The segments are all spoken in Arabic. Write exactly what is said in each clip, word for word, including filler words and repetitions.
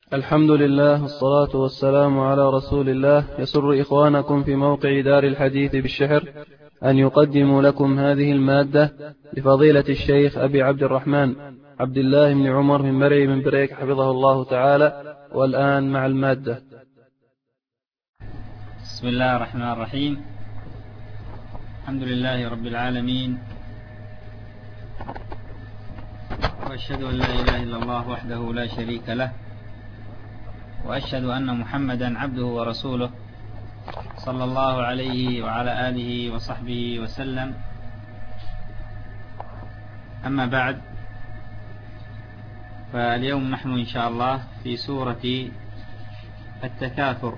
الحمد لله والصلاة والسلام على رسول الله. يسر إخوانكم في موقع دار الحديث بالشحر أن يقدموا لكم هذه المادة لفضيلة الشيخ أبي عبد الرحمن عبد الله بن عمر من مرعي من بريك حفظه الله تعالى. والآن مع المادة. بسم الله الرحمن الرحيم. الحمد لله رب العالمين، وأشهد أن لا إله إلا الله وحده لا شريك له، وأشهد أن محمدا عبده ورسوله صلى الله عليه وعلى آله وصحبه وسلم. أما بعد، فاليوم نحن إن شاء الله في سورة التكاثر،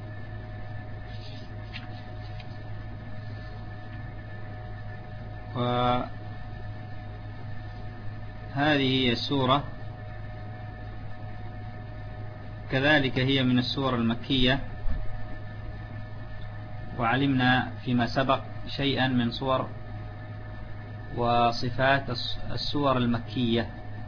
وهذه السورة كذلك هي من السور المكية، وعلمنا فيما سبق شيئا من صور وصفات السور المكية.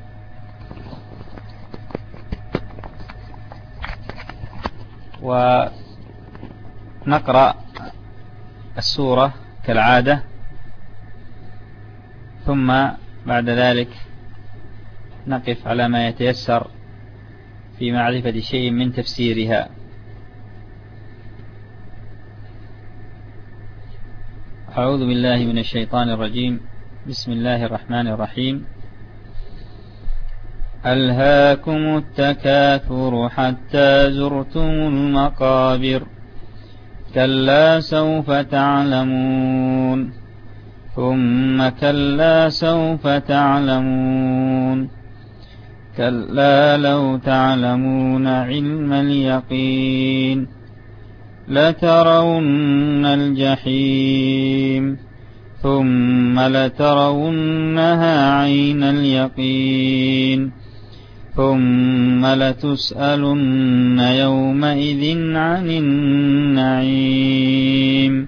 ونقرأ السورة كالعادة، ثم بعد ذلك نقف على ما يتيسر في معرفة شيء من تفسيرها. أعوذ بالله من الشيطان الرجيم. بسم الله الرحمن الرحيم. ألهاكم التكاثر حتى زرتم المقابر، كلا سوف تعلمون، ثم كلا سوف تعلمون، كلا لو تعلمون علم اليقين لترون الجحيم، ثم لترونها عين اليقين، ثم لتسألن يومئذ عن النعيم.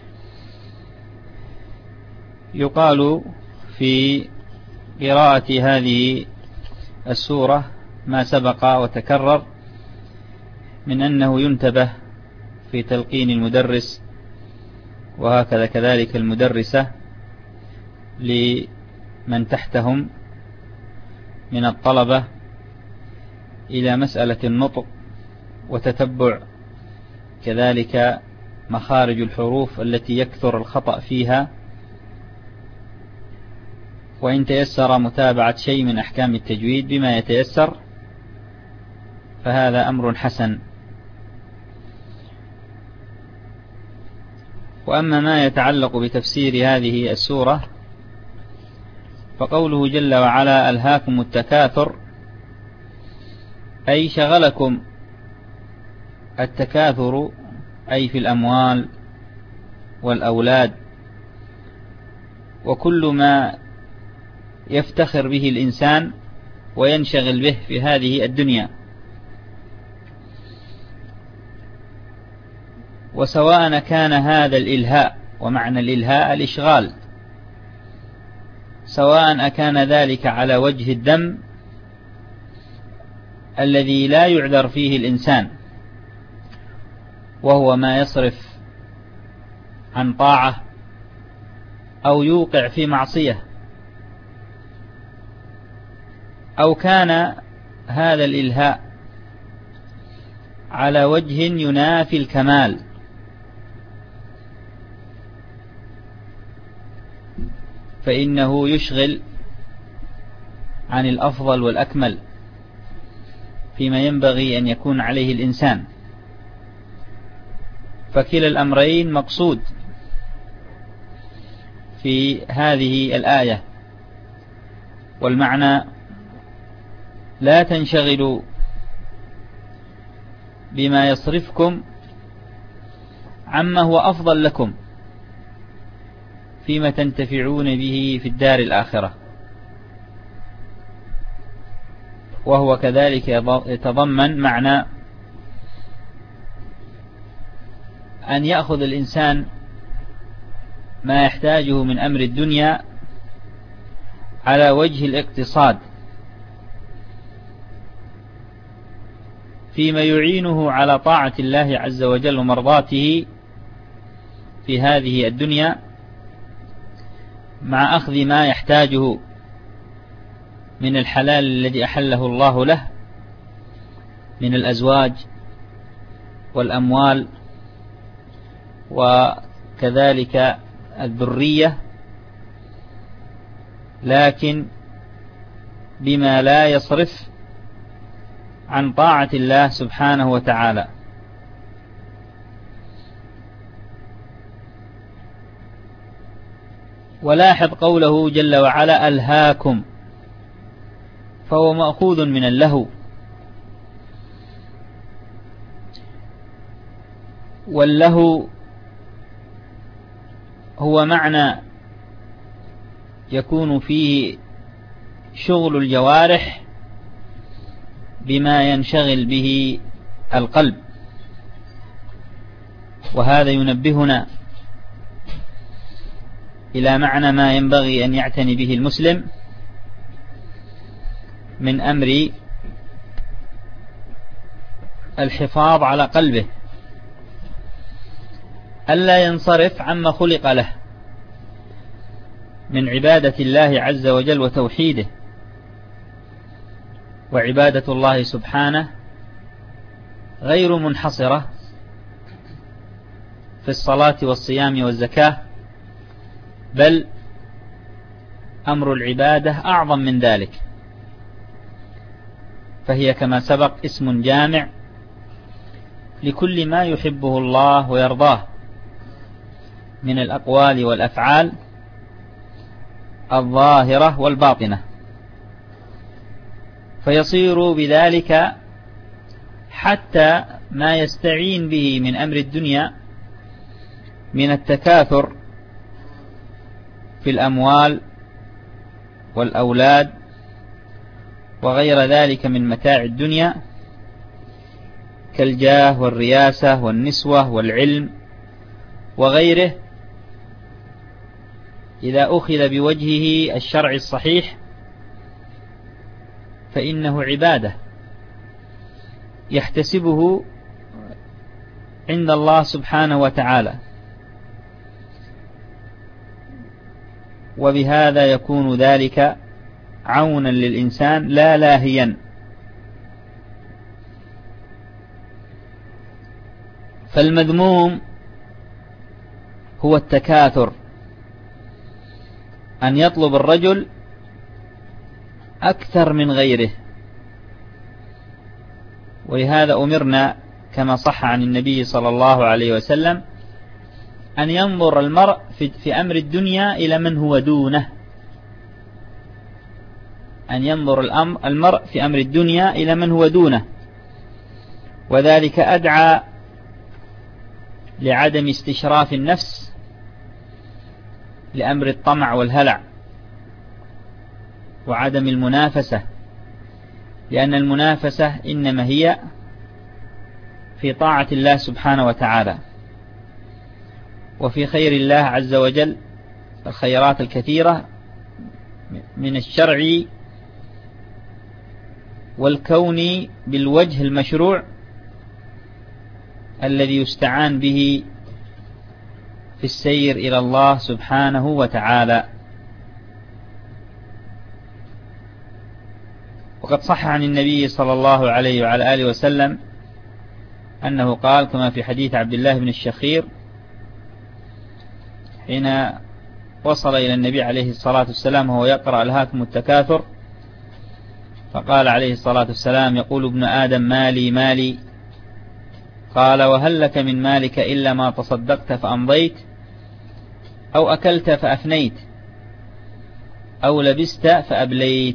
يقال في قراءة هذه السورة ما سبق وتكرر من أنه ينتبه في تلقين المدرس، وهكذا كذلك المدرسة لمن تحتهم من الطلبة إلى مسألة النطق وتتبع كذلك مخارج الحروف التي يكثر الخطأ فيها، وإن تيسر متابعة شيء من أحكام التجويد بما يتيسر فهذا أمر حسن. وأما ما يتعلق بتفسير هذه السورة فقوله جل وعلا ألهاكم التكاثر، أي شغلكم التكاثر، أي في الأموال والأولاد وكل ما يفتخر به الإنسان وينشغل به في هذه الدنيا. وسواء كان هذا الإلهاء، ومعنى الإلهاء الإشغال، سواء أكان ذلك على وجه الذم الذي لا يعذر فيه الإنسان، وهو ما يصرف عن طاعة أو يوقع في معصية، أو كان هذا الإلهاء على وجه ينافي الكمال، فإنه يشغل عن الأفضل والأكمل فيما ينبغي أن يكون عليه الإنسان. فكلا الأمرين مقصود في هذه الآية، والمعنى لا تنشغلوا بما يصرفكم عما هو أفضل لكم فيما تنتفعون به في الدار الآخرة. وهو كذلك يتضمن معنى أن يأخذ الإنسان ما يحتاجه من أمر الدنيا على وجه الاقتصاد، فيما يعينه على طاعة الله عز وجل ومرضاته في هذه الدنيا، مع أخذ ما يحتاجه من الحلال الذي أحله الله له من الأزواج والأموال وكذلك الذرية، لكن بما لا يصرف عن طاعة الله سبحانه وتعالى. ولاحظ قوله جل وعلا ألهاكم، فهو مأخوذ من اللهو، واللهو هو معنى يكون فيه شغل الجوارح بما ينشغل به القلب. وهذا ينبهنا إلى معنى ما ينبغي أن يعتني به المسلم من أمر الحفاظ على قلبه، ألا ينصرف عما خلق له من عبادة الله عز وجل وتوحيده. وعبادة الله سبحانه غير منحصرة في الصلاة والصيام والزكاة، بل أمر العبادة أعظم من ذلك، فهي كما سبق اسم جامع لكل ما يحبه الله ويرضاه من الأقوال والأفعال الظاهرة والباطنة، فيصير بذلك حتى ما يستعين به من أمر الدنيا من التكاثر في الأموال والأولاد وغير ذلك من متاع الدنيا كالجاه والرياسة والنسوة والعلم وغيره، إذا أخذ بوجهه الشرع الصحيح فإنه عبادة يحتسبه عند الله سبحانه وتعالى، وبهذا يكون ذلك عونا للإنسان لا لاهيا. فالمذموم هو التكاثر، أن يطلب الرجل أكثر من غيره، ولهذا أمرنا كما صح عن النبي صلى الله عليه وسلم أن ينظر المرء في أمر الدنيا إلى من هو دونه، أن ينظر المرء في أمر الدنيا إلى من هو دونه، وذلك أدعى لعدم استشراف النفس لأمر الطمع والهلع وعدم المنافسة، لأن المنافسة إنما هي في طاعة الله سبحانه وتعالى وفي خير الله عز وجل، الخيرات الكثيرة من الشرع والكون بالوجه المشروع الذي يستعان به في السير إلى الله سبحانه وتعالى. وقد صح عن النبي صلى الله عليه وعلى آله وسلم أنه قال كما في حديث عبد الله بن الشخير حين وصل إلى النبي عليه الصلاة والسلام وهو يقرأ ألهاكم التكاثر، فقال عليه الصلاة والسلام يقول ابن آدم مالي مالي، قال وهل لك من مالك إلا ما تصدقت فأمضيت أو أكلت فأفنيت أو لبست فأبليت.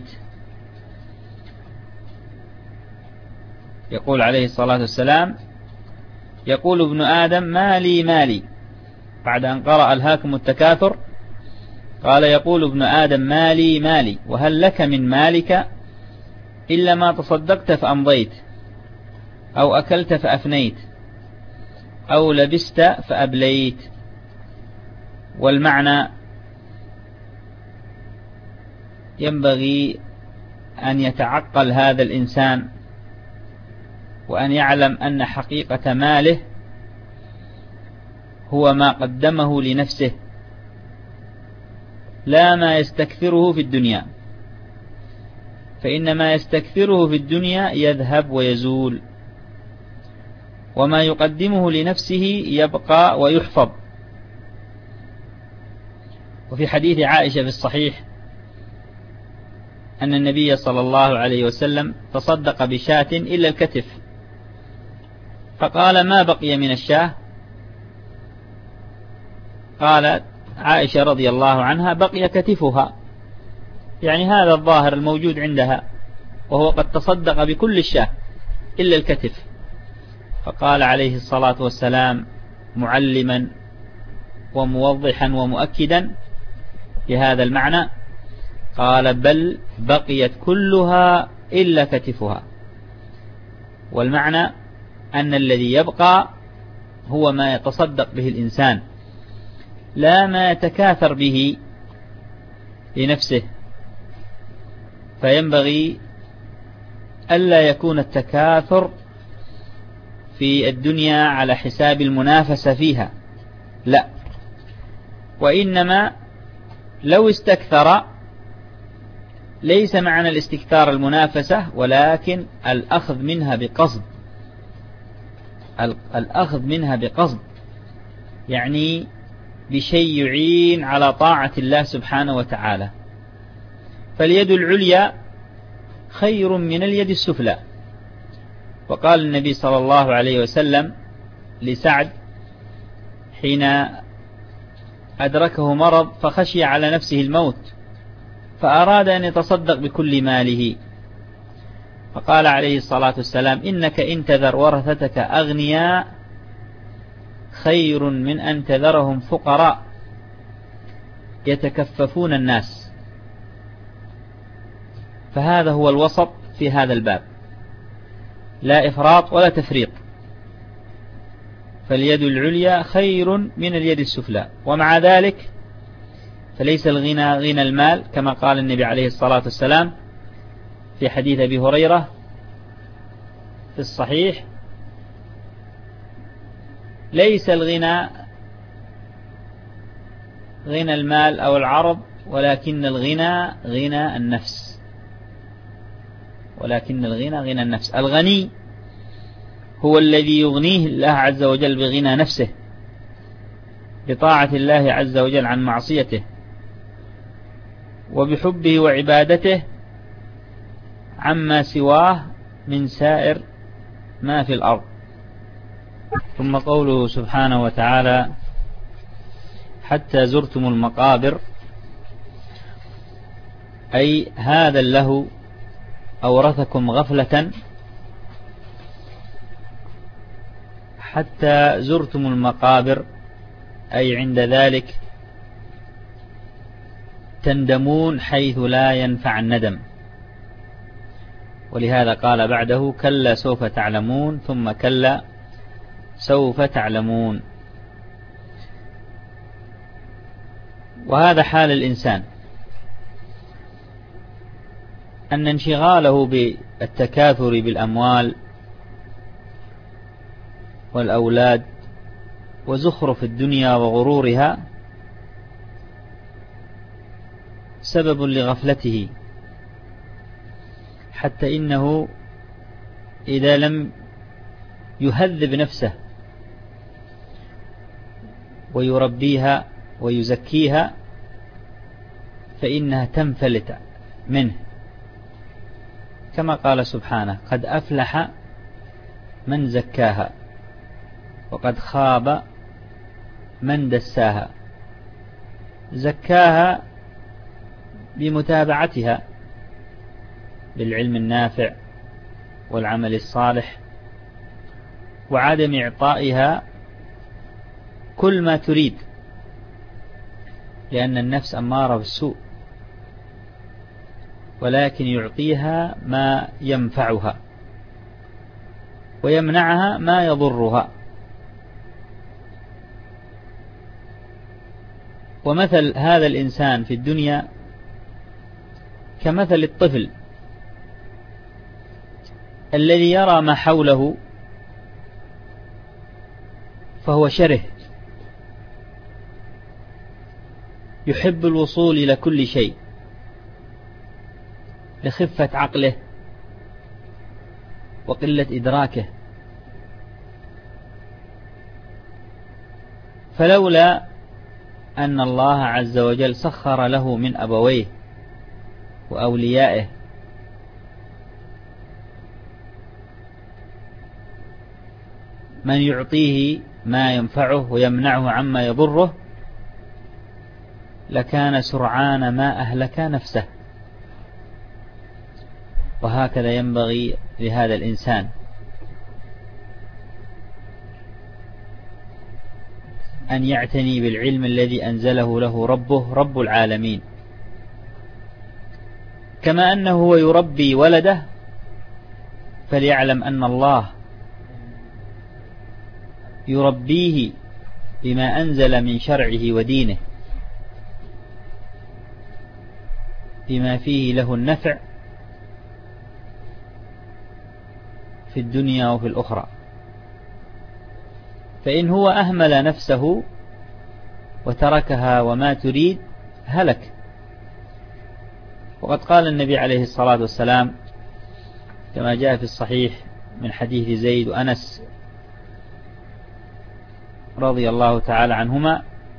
يقول عليه الصلاة والسلام يقول ابن آدم مالي مالي، بعد أن قرأ ألهاكم التكاثر قال يقول ابن آدم مالي مالي، وهل لك من مالك إلا ما تصدقت فأمضيت أو أكلت فأفنيت أو لبست فأبليت. والمعنى ينبغي أن يتعقل هذا الإنسان وأن يعلم أن حقيقة ماله هو ما قدمه لنفسه لا ما يستكثره في الدنيا، فإن ما يستكثره في الدنيا يذهب ويزول، وما يقدمه لنفسه يبقى ويحفظ. وفي حديث عائشة في الصحيح أن النبي صلى الله عليه وسلم تصدق بشاة إلا الكتف، فقال: ما بقي من الشاة؟ قالت عائشة رضي الله عنها: بقي كتفها، يعني هذا الظاهر الموجود عندها، وهو قد تصدق بكل الشاة إلا الكتف. فقال عليه الصلاة والسلام معلما وموضحا ومؤكدا لهذا المعنى، قال: بل بقيت كلها إلا كتفها. والمعنى أن الذي يبقى هو ما يتصدق به الإنسان، لا ما يتكاثر به لنفسه. فينبغي ألا يكون التكاثر في الدنيا على حساب المنافسة فيها، لا، وإنما لو استكثر ليس معنى الاستكثار المنافسة، ولكن الأخذ منها بقصد، الأخذ منها بقصد يعني بشيء يعين على طاعة الله سبحانه وتعالى. فاليد العليا خير من اليد السفلى. وقال النبي صلى الله عليه وسلم لسعد حين أدركه مرض فخشي على نفسه الموت، فأراد أن يتصدق بكل ماله، فقال عليه الصلاة والسلام: إنك إن تذر ورثتك أغنياء خير من أن تذرهم فقراء يتكففون الناس. فهذا هو الوسط في هذا الباب، لا إفراط ولا تفريط. فاليد العليا خير من اليد السفلى. ومع ذلك فليس الغنى غنى المال، كما قال النبي عليه الصلاة والسلام في حديث أبي هريرة في الصحيح: ليس الغنى غنى المال أو العرض، ولكن الغنى غنى النفس، ولكن الغنى غنى النفس. الغني هو الذي يغنيه الله عز وجل بغنى نفسه، بطاعة الله عز وجل عن معصيته، وبحبه وعبادته عما سواه من سائر ما في الأرض. ثم قوله سبحانه وتعالى: حتى زرتم المقابر، أي هذا له أورثكم غفلة حتى زرتم المقابر، أي عند ذلك تندمون حيث لا ينفع الندم. ولهذا قال بعده: كلا سوف تعلمون ثم كلا سوف تعلمون. وهذا حال الإنسان، أن انشغاله بالتكاثر بالأموال والأولاد وزخرف الدنيا وغرورها سبب لغفلته، حتى إنه إذا لم يهذب نفسه ويربيها ويزكيها فإنها تنفلت منه، كما قال سبحانه: قد أفلح من زكاها وقد خاب من دساها. زكاها بمتابعتها بالعلم النافع والعمل الصالح، وعدم إعطائها كل ما تريد، لأن النفس أمارة بالسوء، ولكن يعطيها ما ينفعها ويمنعها ما يضرها. ومثل هذا الإنسان في الدنيا كمثل الطفل الذي يرى ما حوله فهو شره، يحب الوصول إلى كل شيء لخفة عقله وقلة إدراكه. فلولا أن الله عز وجل سخر له من أبويه وأوليائه من يعطيه ما ينفعه ويمنعه عما يضره لكان سرعان ما أهلك نفسه. وهكذا ينبغي لهذا الإنسان أن يعتني بالعلم الذي أنزله له ربه رب العالمين، كما أنه هو يربي ولده فليعلم أن الله يربيه بما أنزل من شرعه ودينه بما فيه له النفع في الدنيا وفي الأخرى. فإن هو أهمل نفسه وتركها وما تريد هلك. وقد قال النبي عليه الصلاة والسلام كما جاء في الصحيح من حديث زيد وأنس رضي الله تعالى عنهما: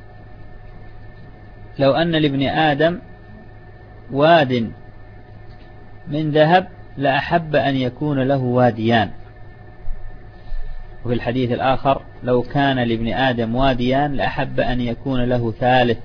لو أن لابن آدم واد من ذهب لأحب أن يكون له واديان. وفي الحديث الآخر: لو كان لابن آدم واديان لأحب أن يكون له ثالث.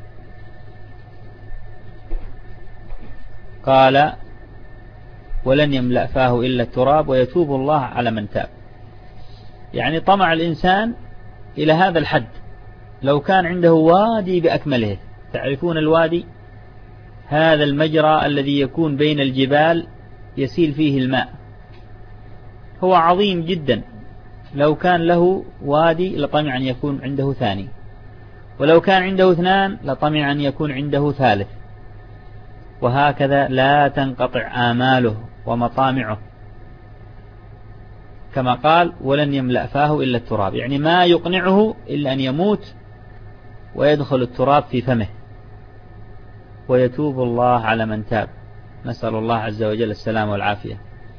قال: ولن يملأ فاه إلا التراب ويتوب الله على من تاب. يعني طمع الإنسان إلى هذا الحد. لو كان عنده وادي بأكمله، تعرفون الوادي هذا المجرى الذي يكون بين الجبال يسيل فيه الماء، هو عظيم جدا. لو كان له وادي لطمع أن يكون عنده ثاني، ولو كان عنده اثنان لطمع أن يكون عنده ثالث، وهكذا لا تنقطع آماله ومطامعه، كما قال: ولن يملأ فاه إلا التراب. يعني ما يقنعه إلا أن يموت ويدخل التراب في فمه، ويتوب الله على من تاب. نسأل الله عز وجل السلام والعافية.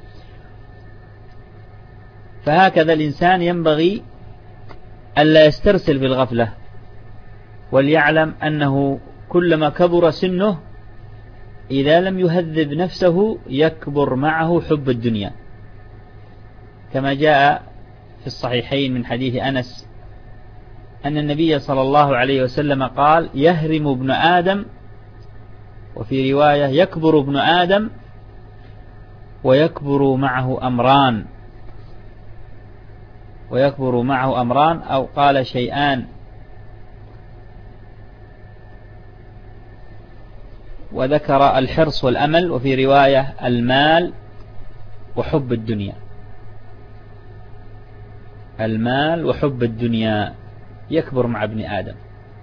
فهكذا الإنسان ينبغي ألا يسترسل في الغفلة، وليعلم أنه كلما كبر سنه إذا لم يهذب نفسه يكبر معه حب الدنيا، كما جاء في الصحيحين من حديث أنس أن النبي صلى الله عليه وسلم قال: يهرم ابن آدم، وفي رواية: يكبر ابن آدم ويكبر معه أمران، ويكبر معه أمران، أو قال شيئان، وذكر الحرص والأمل، وفي رواية المال وحب الدنيا. المال وحب الدنيا يكبر مع ابن آدم،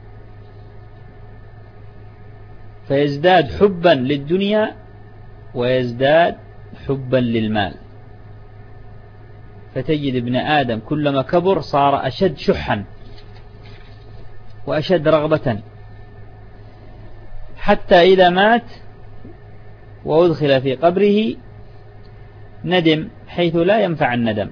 فيزداد حبا للدنيا ويزداد حبا للمال. فتجد ابن آدم كلما كبر صار أشد شحا وأشد رغبة، حتى إذا مات وأدخل في قبره ندم حيث لا ينفع الندم،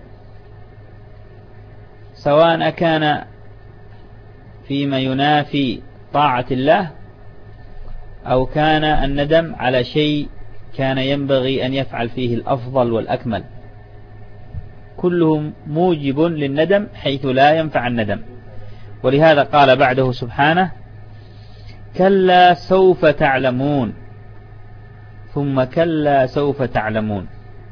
سواء كان فيما ينافي طاعة الله أو كان الندم على شيء كان ينبغي أن يفعل فيه الأفضل والأكمل، كلهم موجب للندم حيث لا ينفع الندم. ولهذا قال بعده سبحانه: كلا سوف تعلمون ثم كلا سوف تعلمون.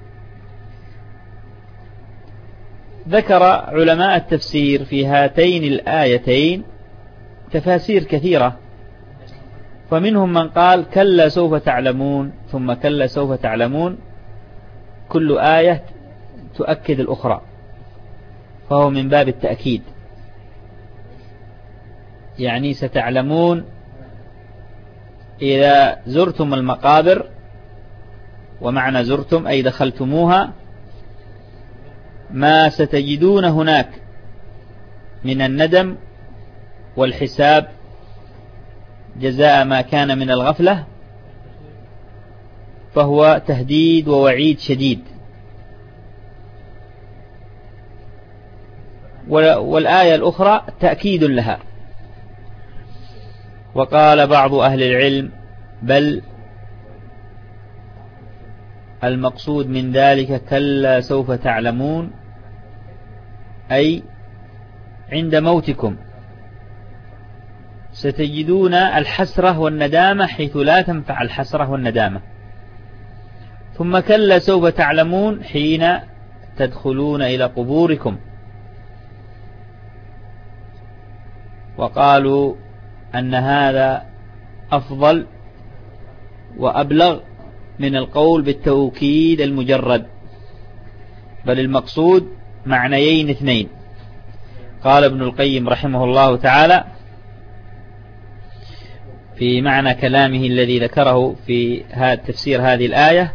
ذكر علماء التفسير في هاتين الآيتين تفاسير كثيرة، فمنهم من قال: كلا سوف تعلمون ثم كلا سوف تعلمون، كل آية تؤكد الأخرى، فهو من باب التأكيد. يعني ستعلمون إذا زرتم المقابر، ومعنى زرتم أي دخلتموها، ما ستجدون هناك من الندم والحساب جزاء ما كان من الغفلة فهو تهديد ووعيد شديد. والآية الأخرى تأكيد لها. وقال بعض أهل العلم بل المقصود من ذلك كلا سوف تعلمون، أي عند موتكم ستجدون الحسرة والندامة حيث لا تنفع الحسرة والندامة، ثم كلا سوف تعلمون حين تدخلون إلى قبوركم. وقالوا أن هذا أفضل وأبلغ من القول بالتوكيد المجرد، بل المقصود معنيين اثنين. قال ابن القيم رحمه الله تعالى في معنى كلامه الذي ذكره في تفسير هذه الآية،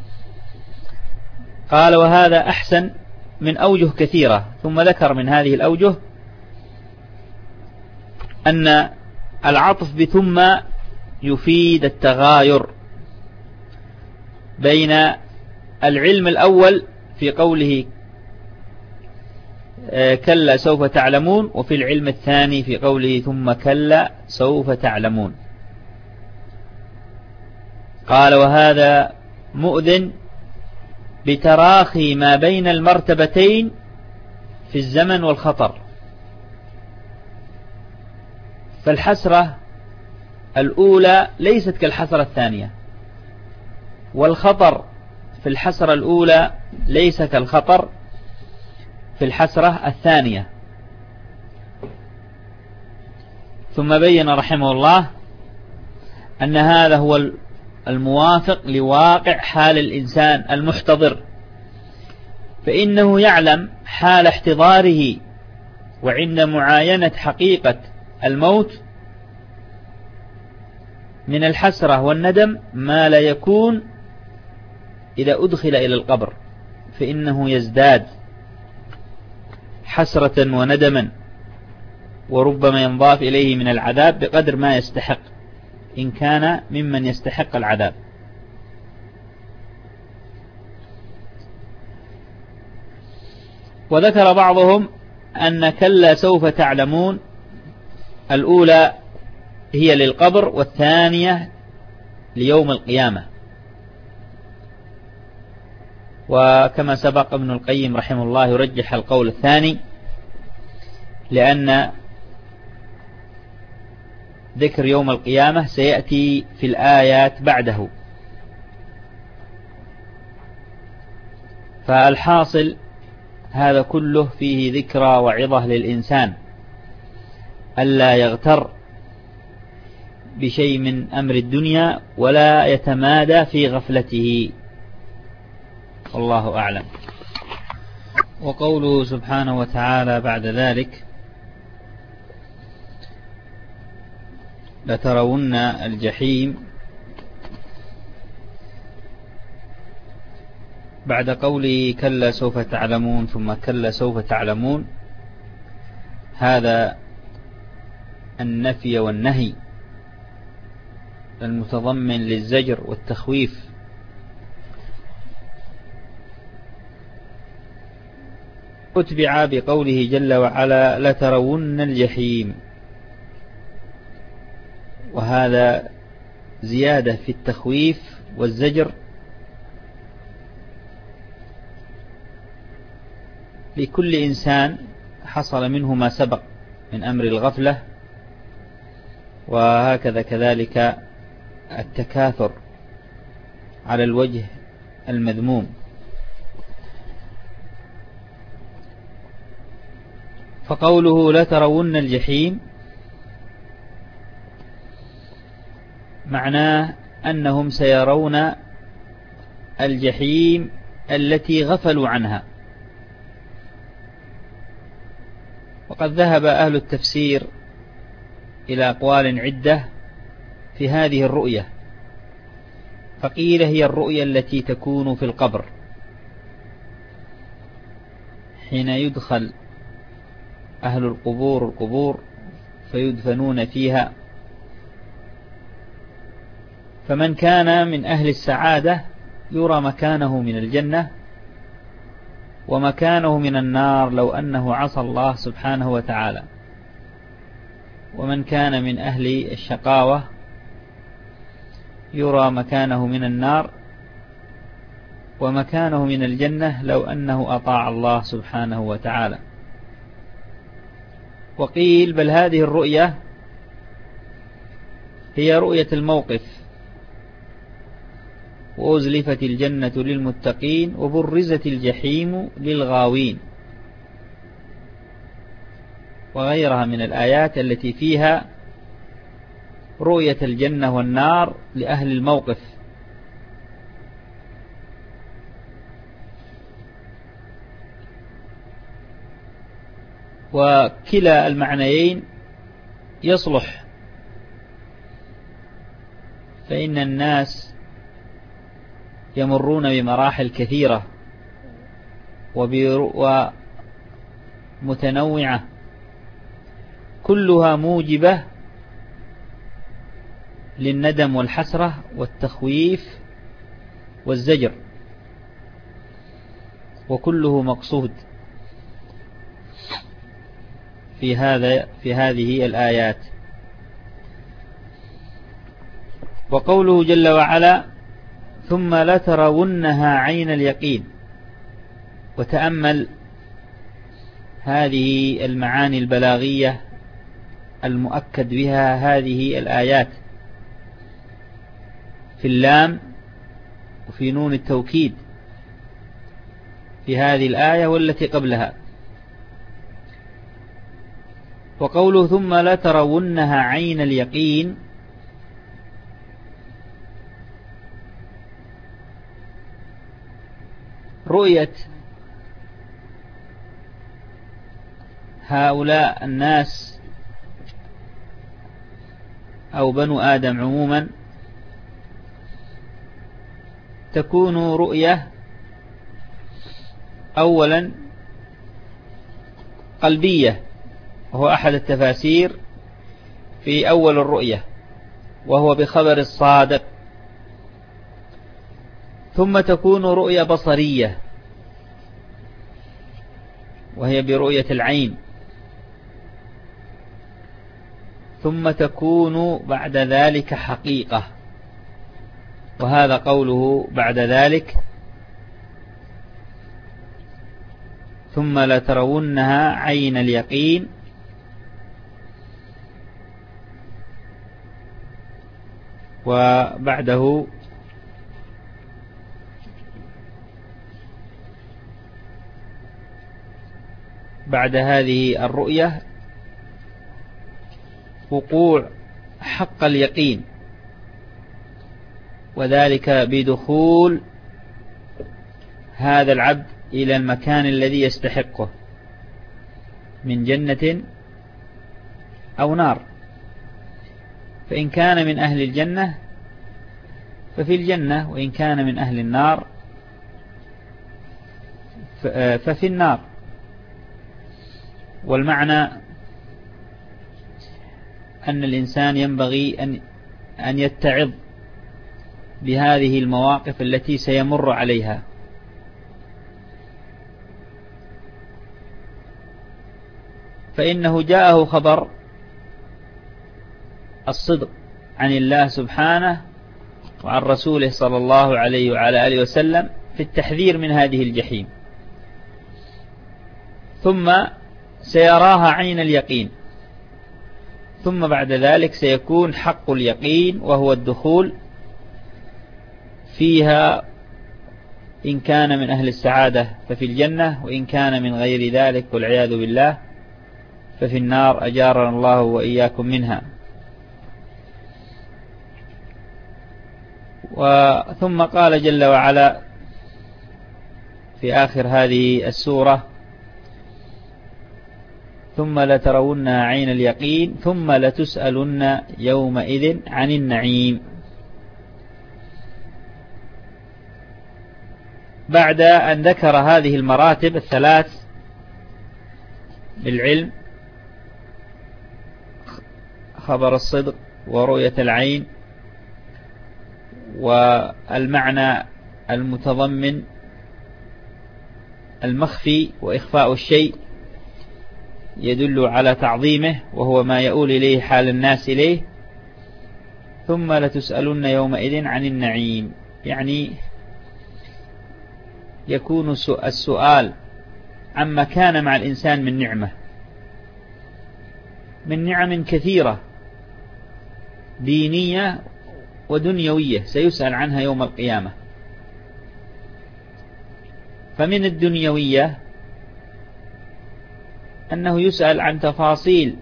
قال وهذا أحسن من أوجه كثيرة، ثم ذكر من هذه الأوجه أن العطف بثم يفيد التغاير بين العلم الأول في قوله كلا سوف تعلمون، وفي العلم الثاني في قوله ثم كلا سوف تعلمون. قال وهذا مؤذن بتراخي ما بين المرتبتين في الزمن والخطر. فالحسرة الأولى ليست كالحسرة الثانية، والخطر في الحسرة الأولى ليس كالخطر في الحسرة الثانية. ثم بين رحمه الله أن هذا هو الموافق لواقع حال الإنسان المحتضر، فإنه يعلم حال احتضاره وعند معاينة حقيقة الموت من الحسرة والندم ما لا يكون إذا أدخل إلى القبر، فإنه يزداد حسرة وندما، وربما ينضاف إليه من العذاب بقدر ما يستحق إن كان ممن يستحق العذاب. وذكر بعضهم أن كلا سوف تعلمون الأولى هي للقبر والثانية ليوم القيامة. وكما سبق ابن القيم رحمه الله يرجح القول الثاني، لأن ذكر يوم القيامة سيأتي في الآيات بعده. فالحاصل هذا كله فيه ذكرى وعظة للإنسان ألا يغتر بشيء من أمر الدنيا ولا يتمادى في غفلته، والله أعلم. وقوله سبحانه وتعالى بعد ذلك لترون الجحيم، بعد قوله كلا سوف تعلمون ثم كلا سوف تعلمون، هذا النفي والنهي المتضمن للزجر والتخويف، أتبع بقوله جل وعلا لترون الجحيم، وهذا زيادة في التخويف والزجر لكل إنسان حصل منه ما سبق من أمر الغفلة، وهكذا كذلك التكاثر على الوجه المذموم. فقوله لترون الجحيم معناه أنهم سيرون الجحيم التي غفلوا عنها. وقد ذهب أهل التفسير إلى أقوال عدة في هذه الرؤية، فقيل هي الرؤية التي تكون في القبر حين يدخل أهل القبور القبور فيدفنون فيها. فمن كان من أهل السعادة يرى مكانه من الجنة ومكانه من النار لو أنه عصى الله سبحانه وتعالى، ومن كان من أهل الشقاوة يرى مكانه من النار ومكانه من الجنة لو أنه أطاع الله سبحانه وتعالى. وقيل بل هذه الرؤية هي رؤية الموقف، وأزلفت الجنة للمتقين وبرزت الجحيم للغاوين، وغيرها من الآيات التي فيها رؤية الجنة والنار لأهل الموقف. وكلا المعنيين يصلح، فإن الناس يمرون بمراحل كثيرة ومتنوعة كلها موجبة للندم والحسرة والتخويف والزجر، وكله مقصود في هذا في هذه الآيات. وقوله جل وعلا ثم لترونها عين اليقين، وتأمل هذه المعاني البلاغية المؤكد بها هذه الآيات في اللام وفي نون التوكيد في هذه الآية والتي قبلها. وقوله ثم لترونها عين اليقين، رؤية هؤلاء الناس أو بنو آدم عموما تكون رؤية أولا قلبية، وهو أحد التفاسير في أول الرؤية، وهو بخبر الصادق. ثم تكون رؤية بصرية، وهي برؤية العين. ثم تكون بعد ذلك حقيقة، وهذا قوله بعد ذلك ثم لترونها عين اليقين. وبعده بعد هذه الرؤية وقوع حق اليقين، وذلك بدخول هذا العبد إلى المكان الذي يستحقه من جنة أو نار. فإن كان من أهل الجنة ففي الجنة، وإن كان من أهل النار ففي النار. والمعنى أن الإنسان ينبغي أن أن يتعظ بهذه المواقف التي سيمر عليها، فإنه جاءه خبر الصدق عن الله سبحانه وعن رسوله صلى الله عليه وعلى آله وسلم في التحذير من هذه الجحيم، ثم سيراها عين اليقين، ثم بعد ذلك سيكون حق اليقين وهو الدخول فيها، إن كان من أهل السعادة ففي الجنة، وإن كان من غير ذلك والعياذ بالله ففي النار، أجارنا الله وإياكم منها. وثم قال جل وعلا في آخر هذه السورة ثم لترونها عين اليقين ثم لتسألن يومئذ عن النعيم. بعد أن ذكر هذه المراتب الثلاث بالعلم، خبر الصدق ورؤية العين، والمعنى المتضمن المخفي وإخفاء الشيء يدل على تعظيمه وهو ما يؤول إليه حال الناس إليه. ثم لتسألن يومئذ عن النعيم، يعني يكون السؤال عما كان مع الإنسان من نعمة، من نعم كثيرة دينية ودنيوية سيسأل عنها يوم القيامة. فمن الدنيوية أنه يسأل عن تفاصيل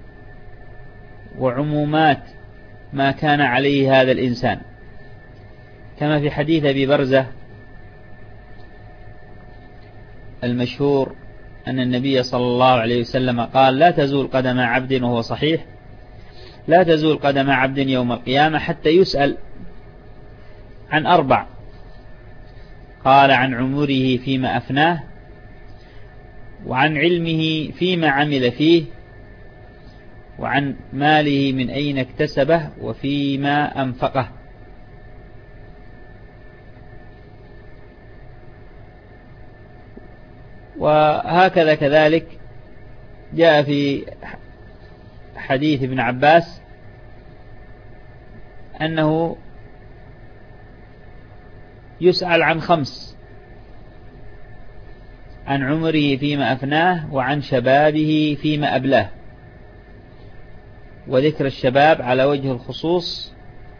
وعمومات ما كان عليه هذا الإنسان، كما في حديث أبي برزة المشهور أن النبي صلى الله عليه وسلم قال: لا تزول قدم عبد، وهو صحيح، لا تزول قدم عبد يوم القيامة حتى يسأل عن أربع. قال: عن عمره فيما أفناه، وعن علمه فيما عمل فيه، وعن ماله من أين اكتسبه، وفيما أنفقه. وهكذا كذلك جاء في حديث ابن عباس أنه يسأل عن خمس: عن عمره فيما أفناه، وعن شبابه فيما أبلاه. وذكر الشباب على وجه الخصوص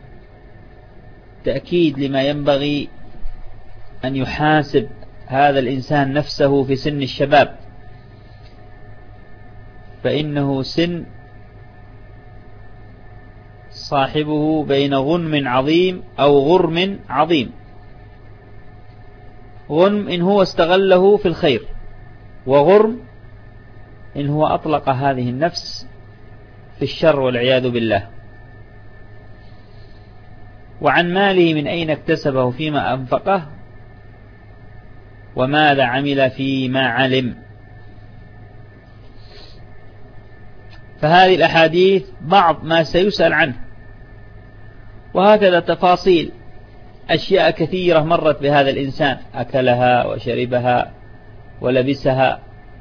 تأكيد لما ينبغي أن يحاسب هذا الإنسان نفسه في سن الشباب، فإنه سن صاحبه بين غنم عظيم أو غرم عظيم. غنم إن هو استغله في الخير، وغرم إن هو أطلق هذه النفس في الشر والعياذ بالله. وعن ماله من أين اكتسبه فيما أنفقه، وماذا عمل فيما علم. فهذه الأحاديث بعض ما سيسأل عنه، وهكذا تفاصيل أشياء كثيرة مرت بهذا الإنسان، أكلها وشربها ولبسها،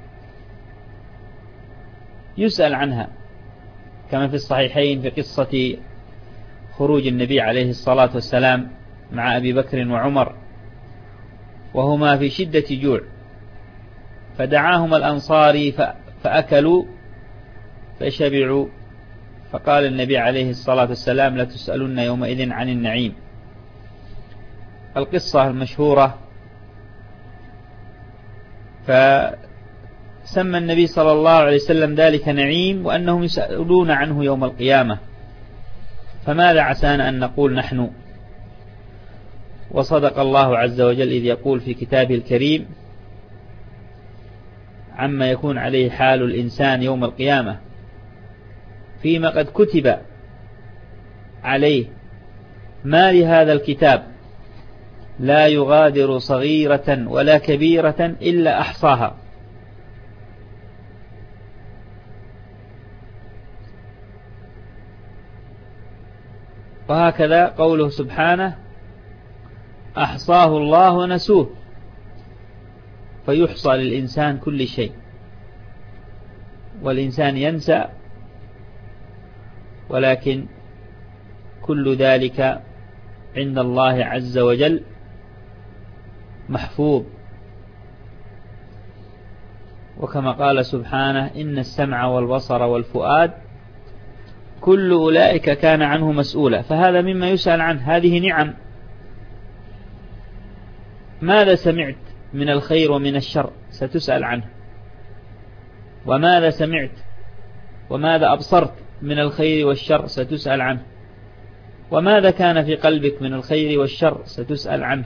يسأل عنها، كما في الصحيحين في قصة خروج النبي عليه الصلاة والسلام مع أبي بكر وعمر وهما في شدة جوع، فدعاهما الأنصاري فأكلوا فشبعوا، فقال النبي عليه الصلاة والسلام: لا تسألن يومئذ عن النعيم. القصة المشهورة. فسمى النبي صلى الله عليه وسلم ذلك نعيم، وأنهم يسألون عنه يوم القيامة. فماذا عسانا أن نقول نحن؟ وصدق الله عز وجل إذ يقول في كتابه الكريم عما يكون عليه حال الإنسان يوم القيامة: فيما قد كتب عليه ما لهذا الكتاب لا يغادر صغيرة ولا كبيرة إلا أحصاها. وهكذا قوله سبحانه: أحصاه الله ونسوه. فيحصى للإنسان كل شيء، والإنسان ينسى، ولكن كل ذلك عند الله عز وجل محفوظ. وكما قال سبحانه: إن السمع والبصر والفؤاد كل أولئك كان عنه مسؤولا. فهذا مما يسأل عنه، هذه نعم. ماذا سمعت من الخير ومن الشر ستسأل عنه، وماذا سمعت وماذا أبصرت من الخير والشر ستسأل عنه، وماذا كان في قلبك من الخير والشر ستسأل عنه.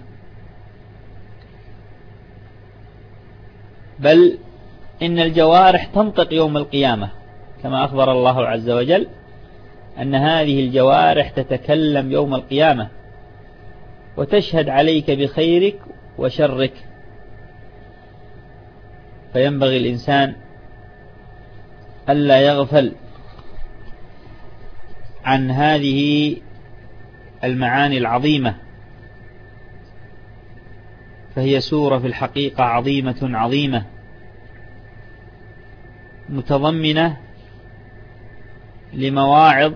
بل إن الجوارح تنطق يوم القيامة، كما أخبر الله عز وجل أن هذه الجوارح تتكلم يوم القيامة وتشهد عليك بخيرك وشرك. فينبغي الإنسان ألا يغفل عن هذه المعاني العظيمة، فهي سورة في الحقيقة عظيمة عظيمة متضمنة لمواعظ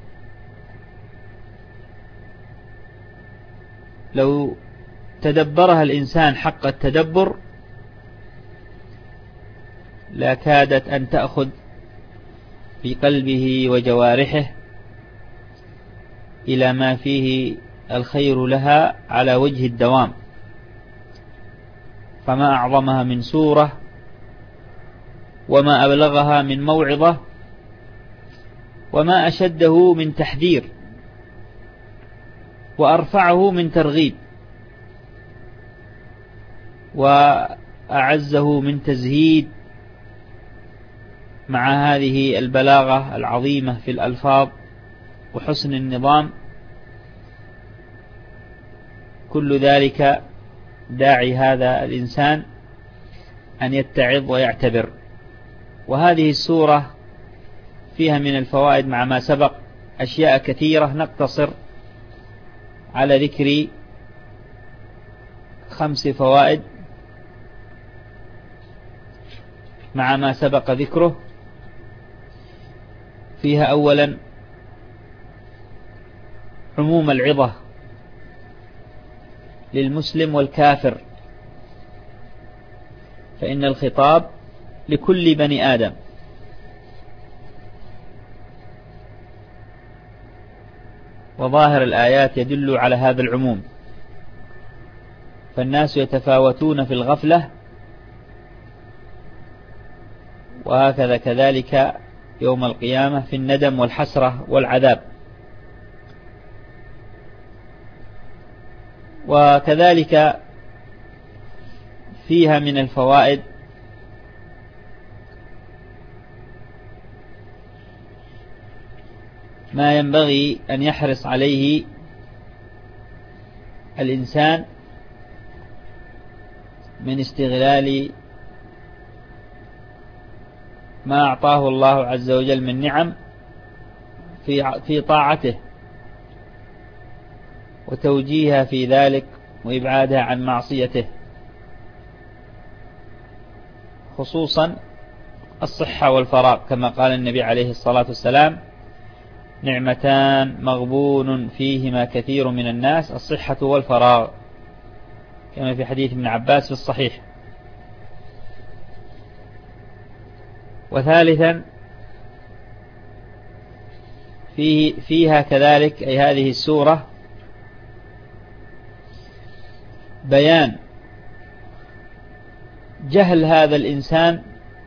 لو تدبرها الإنسان حق التدبر لا كادت أن تأخذ في قلبه وجوارحه إلى ما فيه الخير لها على وجه الدوام. فما أعظمها من سورة، وما أبلغها من موعظة، وما أشده من تحذير، وأرفعه من ترغيب، وأعزه من تزهيد، مع هذه البلاغة العظيمة في الألفاظ وحسن النظام. كل ذلك داعي هذا الإنسان أن يتعظ ويعتبر. وهذه السورة فيها من الفوائد مع ما سبق أشياء كثيرة، نقتصر على ذكر خمس فوائد مع ما سبق ذكره. فيها أولا عموم العظة للمسلم والكافر، فإن الخطاب لكل بني آدم، وظاهر الآيات يدل على هذا العموم. فالناس يتفاوتون في الغفلة، وهكذا كذلك يوم القيامة في الندم والحسرة والعذاب. وكذلك فيها من الفوائد ما ينبغي أن يحرص عليه الإنسان من استغلال ما أعطاه الله عز وجل من نعم في في طاعته، وتوجيهها في ذلك وإبعادها عن معصيته، خصوصا الصحة والفراغ، كما قال النبي عليه الصلاة والسلام: نعمتان مغبون فيهما كثير من الناس، الصحة والفراغ، كما في حديث ابن عباس في الصحيح. وثالثا فيه فيها كذلك أي هذه السورة بيان جهل هذا الإنسان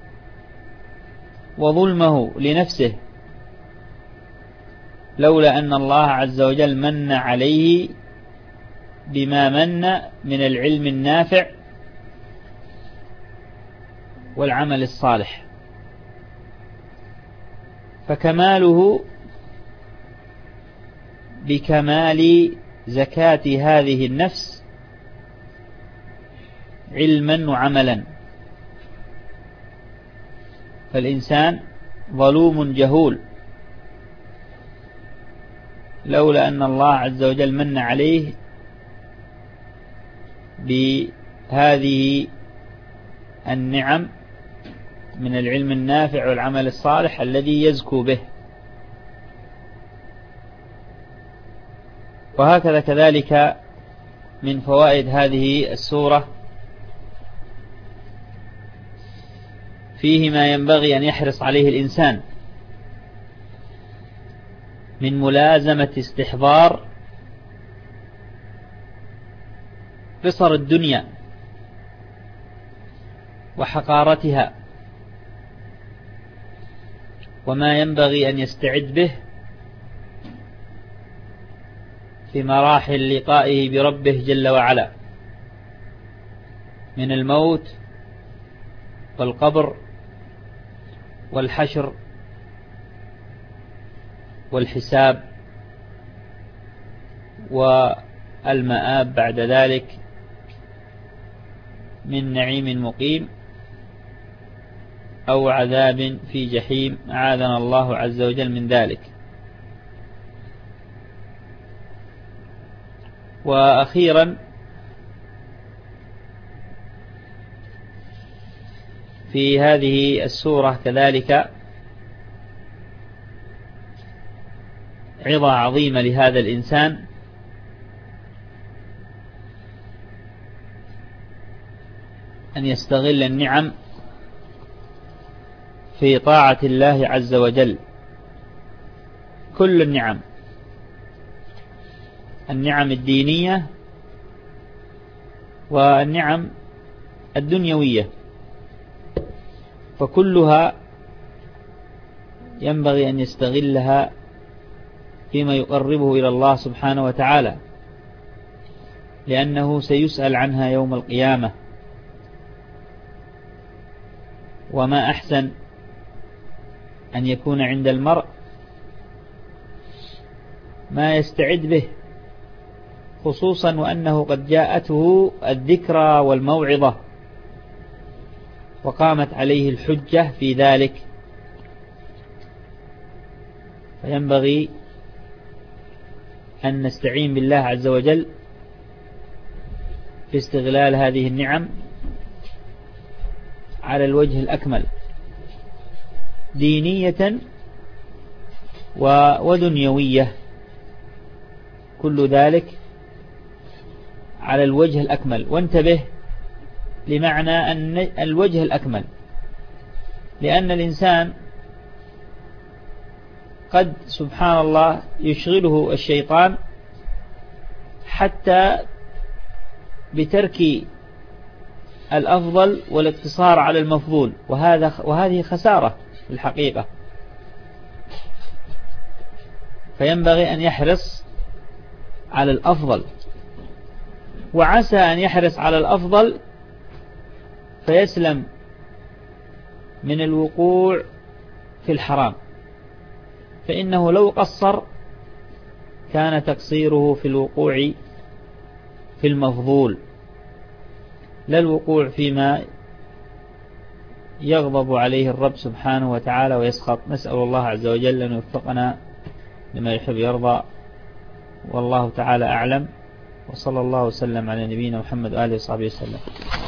وظلمه لنفسه، لولا أن الله عز وجل من عليه بما من من العلم النافع والعمل الصالح. فكماله بكمال زكاة هذه النفس علما وعملا. فالإنسان ظلوم جهول، لولا أن الله عز وجل من عليه بهذه النعم من العلم النافع والعمل الصالح الذي يزكو به. وهكذا كذلك من فوائد هذه السورة فيه ما ينبغي أن يحرص عليه الإنسان من ملازمة استحضار قصر الدنيا وحقارتها، وما ينبغي أن يستعد به في مراحل لقائه بربه جل وعلا من الموت والقبر والحشر والحساب والمآب بعد ذلك من نعيم مقيم أو عذاب في جحيم، أعاذنا الله عز وجل من ذلك. وأخيرا في هذه السورة كذلك عظة عظيمة لهذا الإنسان، أن يستغل النعم في طاعة الله عز وجل، كل النعم، النعم الدينية والنعم الدنيوية، فكلها ينبغي أن يستغلها فيما يقربه إلى الله سبحانه وتعالى، لأنه سيسأل عنها يوم القيامة. وما أحسن أن يكون عند المرء ما يستعد به، خصوصا وأنه قد جاءته الذكرى والموعظة وقامت عليه الحجة في ذلك، فينبغي أن نستعين بالله عز وجل في استغلال هذه النعم على الوجه الأكمل، دينية ودنيوية، كل ذلك على الوجه الأكمل. وانتبه لمعنى أن الوجه الأكمل، لأن الإنسان قد سبحان الله يشغله الشيطان حتى بترك الأفضل والاقتصار على المفضول، وهذا وهذه خسارة في الحقيقة. فينبغي أن يحرص على الأفضل، وعسى أن يحرص على الأفضل فيسلم من الوقوع في الحرام، فإنه لو قصر كان تقصيره في الوقوع في المفضول، لا الوقوع فيما يغضب عليه الرب سبحانه وتعالى ويسخط. نسأل الله عز وجل أن يوفقنا لما يحب يرضى، والله تعالى أعلم، وصلى الله وسلم على نبينا محمد وآله وصحبه وسلم.